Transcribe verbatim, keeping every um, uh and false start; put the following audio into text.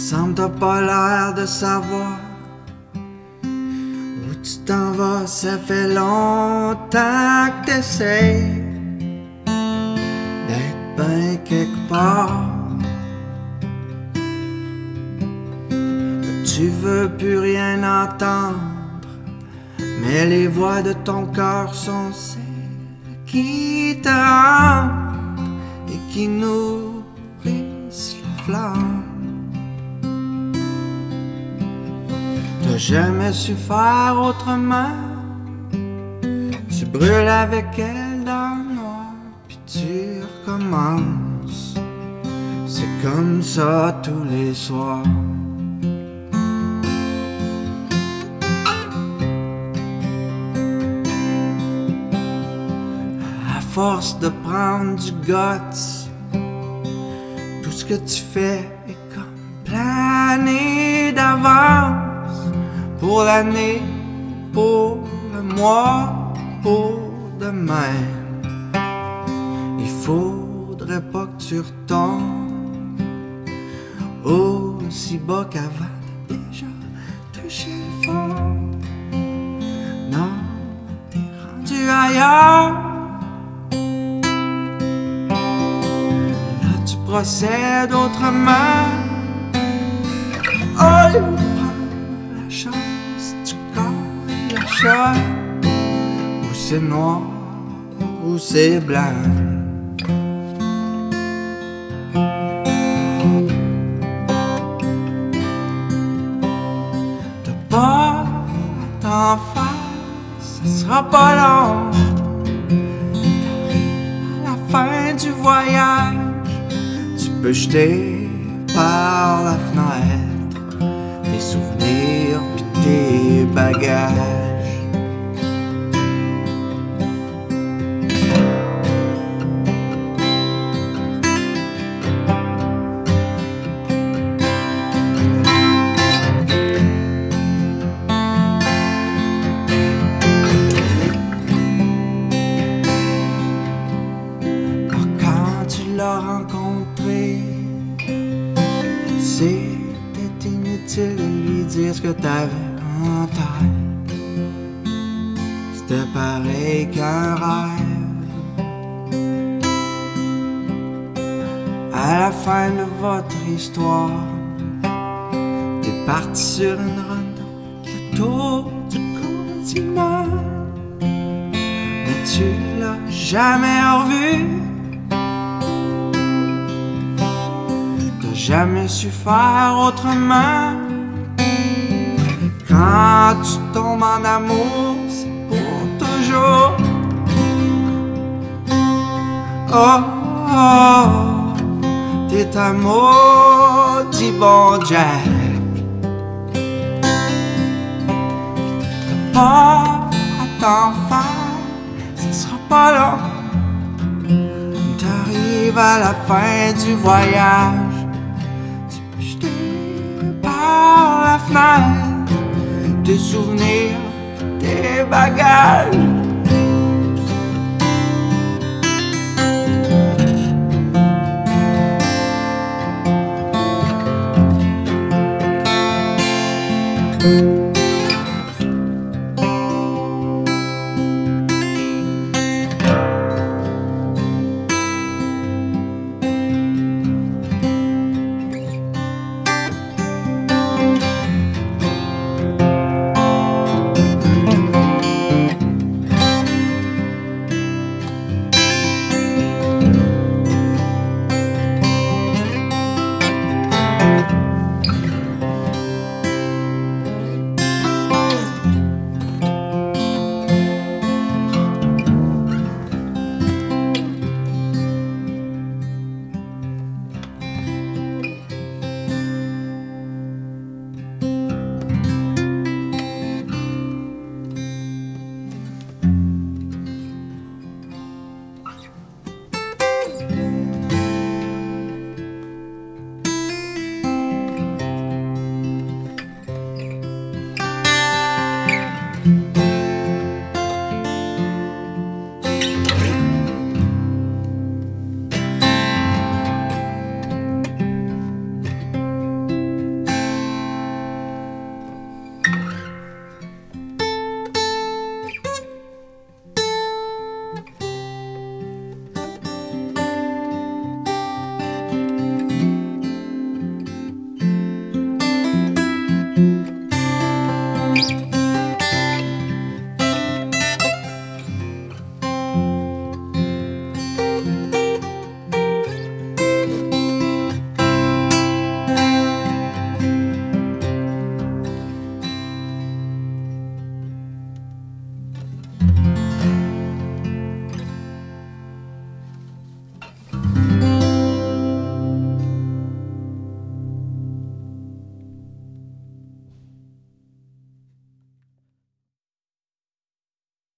semble t'as pas l'air de savoir où tu t'en vas, ça fait longtemps que t'essayes d'être bien quelque part. Tu veux plus rien entendre, mais les voix de ton cœur sont celles qui te hantent et qui nourrissent la flamme. T'as jamais su faire autrement. Tu brûles avec elle dans le noir, puis tu recommences. C'est comme ça tous les soirs. À force de prendre du guts, tout ce que tu fais est comme plané d'avance. Pour l'année, pour le mois, pour demain. Il faudrait pas que tu retombes aussi bas qu'avant. T'as déjà touché le fond. Non, t'es rendu ailleurs. Là tu procèdes autrement. Oh, la chance, tu colles la chair. Où c'est noir, où c'est blanc. T'as pas à t'en faire, ça sera pas long. T'arrives à la fin du voyage, tu peux jeter par la fenêtre tes souvenirs pis tes bagages. Alors quand tu l'as rencontré, c'était inutile de lui dire ce que t'avais en tête. C'était pareil qu'un rêve. À la fin de votre histoire, t'es parti sur une run, le tour du continent. Mais tu l'as jamais revu. Jamais su faire autrement. Quand tu tombes en amour, c'est pour toujours. Oh, oh, t'es un maudit bon Jack. T'as pas à t'en faire, ça sera pas long. T'arrives à la fin du voyage, par la fenêtre, tes souvenirs, tes bagages.